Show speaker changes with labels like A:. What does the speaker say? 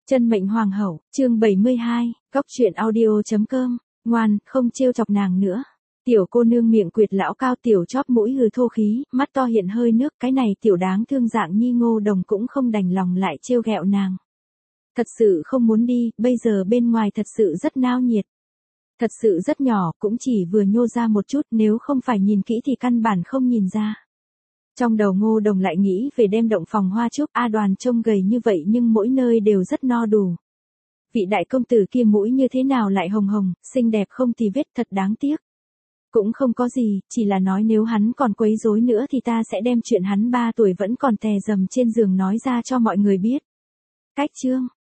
A: Chân mệnh hoàng hậu, chương 72, góc truyện audio.com, ngoan, không trêu chọc nàng nữa. Tiểu cô nương miệng quyệt lão cao tiểu chóp mũi hừ thô khí, mắt to hiện hơi nước, cái này tiểu đáng thương dạng nhi Ngô Đồng cũng không đành lòng lại trêu ghẹo nàng. Thật sự không muốn đi, bây giờ bên ngoài thật sự rất náo nhiệt. Thật sự rất nhỏ, cũng chỉ vừa nhô ra một chút, nếu không phải nhìn kỹ thì căn bản không nhìn ra. Trong đầu Ngô Đồng lại nghĩ về đem động phòng hoa trúc, A Đoàn trông gầy như vậy nhưng mỗi nơi đều rất no đủ. Vị đại công tử kia mũi như thế nào lại hồng hồng, xinh đẹp không thì vết, thật đáng tiếc. Cũng không có gì, chỉ là nói nếu hắn còn quấy rối nữa thì ta sẽ đem chuyện hắn 3 tuổi vẫn còn tè rầm trên giường nói ra cho mọi người biết. Cách chương,